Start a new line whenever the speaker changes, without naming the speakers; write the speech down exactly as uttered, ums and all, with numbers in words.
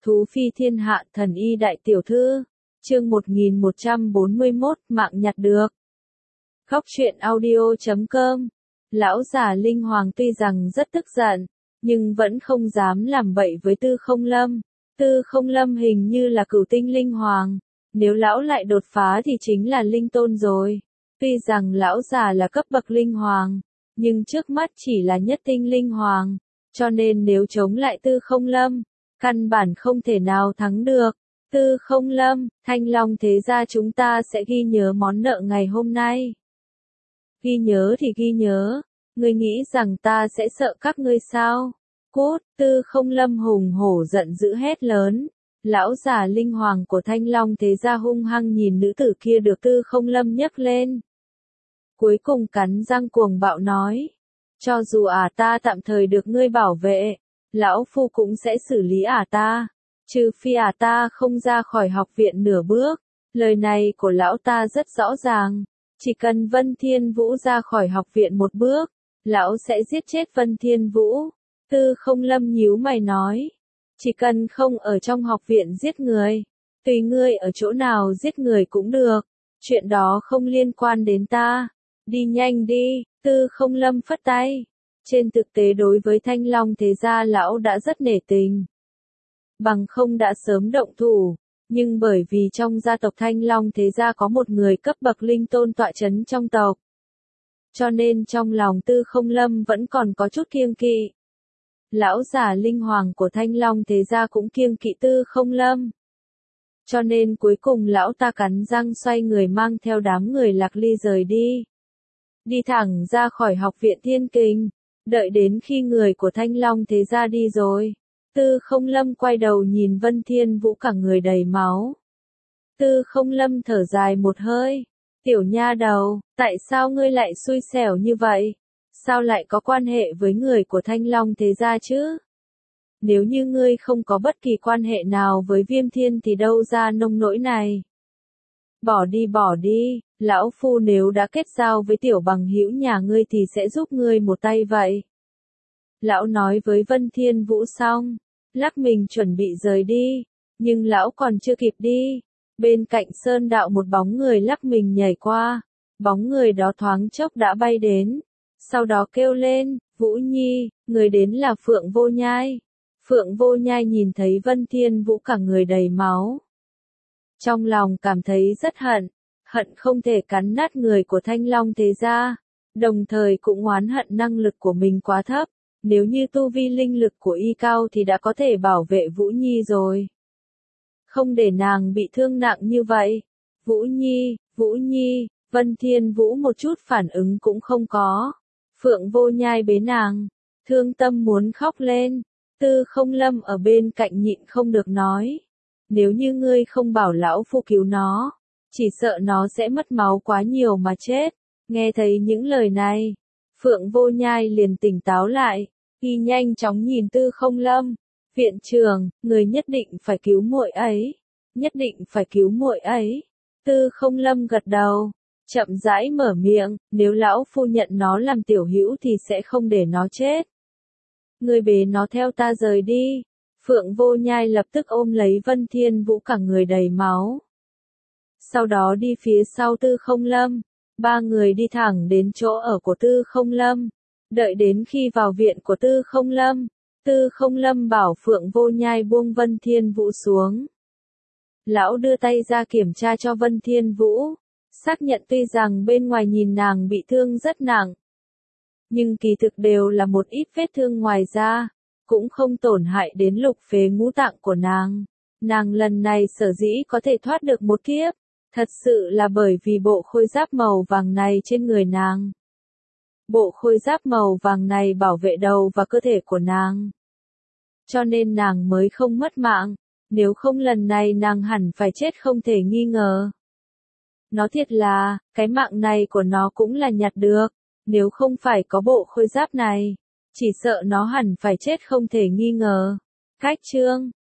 Thú phi thiên hạ thần y đại tiểu thư. Chương một nghìn một trăm bốn mươi mốt, mạng nhặt được. Khóc chuyện audio chấm com. Lão già Linh Hoàng tuy rằng rất tức giận, nhưng vẫn không dám làm bậy với Tư Không Lâm. Tư Không Lâm hình như là cửu tinh Linh Hoàng, nếu lão lại đột phá thì chính là Linh Tôn rồi. Tuy rằng lão già là cấp bậc Linh Hoàng, nhưng trước mắt chỉ là nhất tinh Linh Hoàng, cho nên nếu chống lại Tư Không Lâm, căn bản không thể nào thắng được. Tư Không Lâm, Thanh Long thế gia chúng ta sẽ ghi nhớ món nợ ngày hôm nay. Ghi nhớ thì ghi nhớ, ngươi nghĩ rằng ta sẽ sợ các ngươi sao? Cút! Tư Không Lâm hùng hổ giận dữ hét lớn. Lão già Linh Hoàng của Thanh Long thế gia hung hăng nhìn nữ tử kia được Tư Không Lâm nhấc lên. Cuối cùng cắn răng cuồng bạo nói, cho dù ả ta tạm thời được ngươi bảo vệ, lão phu cũng sẽ xử lý ả ta, trừ phi ả ta không ra khỏi học viện nửa bước. Lời này của lão ta rất rõ ràng, chỉ cần Vân Thiên Vũ ra khỏi học viện một bước, lão sẽ giết chết Vân Thiên Vũ. Tư Không Lâm nhíu mày nói, chỉ cần không ở trong học viện giết người, tùy ngươi ở chỗ nào giết người cũng được, chuyện đó không liên quan đến ta. Đi nhanh đi! Tư Không Lâm phất tay. Trên thực tế đối với Thanh Long thế gia lão đã rất nể tình, bằng không đã sớm động thủ, nhưng bởi vì trong gia tộc Thanh Long thế gia có một người cấp bậc Linh Tôn tọa chấn trong tộc, cho nên trong lòng Tư Không Lâm vẫn còn có chút kiêng kỵ. Lão già Linh Hoàng của Thanh Long thế gia cũng kiêng kỵ Tư Không Lâm, cho nên cuối cùng lão ta cắn răng xoay người mang theo đám người Lạc Ly rời đi. Đi thẳng ra khỏi học viện Thiên Kình, đợi đến khi người của Thanh Long thế gia đi rồi, Tư Không Lâm quay đầu nhìn Vân Thiên Vũ cả người đầy máu. Tư Không Lâm thở dài một hơi, tiểu nha đầu, tại sao ngươi lại xui xẻo như vậy? Sao lại có quan hệ với người của Thanh Long thế gia chứ? Nếu như ngươi không có bất kỳ quan hệ nào với Viêm Thiên thì đâu ra nông nỗi này? Bỏ đi bỏ đi, lão phu nếu đã kết giao với tiểu bằng hữu nhà ngươi thì sẽ giúp ngươi một tay vậy. Lão nói với Vân Thiên Vũ xong, lắc mình chuẩn bị rời đi, nhưng lão còn chưa kịp đi. Bên cạnh sơn đạo một bóng người lắc mình nhảy qua, bóng người đó thoáng chốc đã bay đến, sau đó kêu lên, Vũ Nhi, người đến là Phượng Vô Nhai. Phượng Vô Nhai nhìn thấy Vân Thiên Vũ cả người đầy máu, trong lòng cảm thấy rất hận, hận không thể cắn nát người của Thanh Long thế gia, đồng thời cũng oán hận năng lực của mình quá thấp, nếu như tu vi linh lực của y cao thì đã có thể bảo vệ Vũ Nhi rồi. Không để nàng bị thương nặng như vậy. Vũ Nhi, Vũ Nhi, Vân Thiên Vũ một chút phản ứng cũng không có. Phượng Vô Nhai bế nàng, thương tâm muốn khóc lên. Tư Không Lâm ở bên cạnh nhịn không được nói, nếu như ngươi không bảo lão phu cứu nó, chỉ sợ nó sẽ mất máu quá nhiều mà chết. Nghe thấy những lời này, Phượng Vô Nhai liền tỉnh táo lại, y nhanh chóng nhìn Tư Không Lâm, viện trưởng, người nhất định phải cứu muội ấy, nhất định phải cứu muội ấy. Tư Không Lâm gật đầu, chậm rãi mở miệng, nếu lão phu nhận nó làm tiểu hữu thì sẽ không để nó chết. Người bế nó theo ta rời đi. Phượng Vô Nhai lập tức ôm lấy Vân Thiên Vũ cả người đầy máu, sau đó đi phía sau Tư Không Lâm. Ba người đi thẳng đến chỗ ở của Tư Không Lâm. Đợi đến khi vào viện của Tư Không Lâm, Tư Không Lâm bảo Phượng Vô Nhai buông Vân Thiên Vũ xuống. Lão đưa tay ra kiểm tra cho Vân Thiên Vũ, xác nhận tuy rằng bên ngoài nhìn nàng bị thương rất nặng, nhưng kỳ thực đều là một ít vết thương ngoài da, cũng không tổn hại đến lục phế ngũ tạng của nàng. Nàng lần này sở dĩ có thể thoát được một kiếp, thật sự là bởi vì bộ khôi giáp màu vàng này trên người nàng. Bộ khôi giáp màu vàng này bảo vệ đầu và cơ thể của nàng, cho nên nàng mới không mất mạng, nếu không lần này nàng hẳn phải chết không thể nghi ngờ. Nó thiệt là, cái mạng này của nó cũng là nhặt được, nếu không phải có bộ khôi giáp này, chỉ sợ nó hẳn phải chết không thể nghi ngờ. Cách chương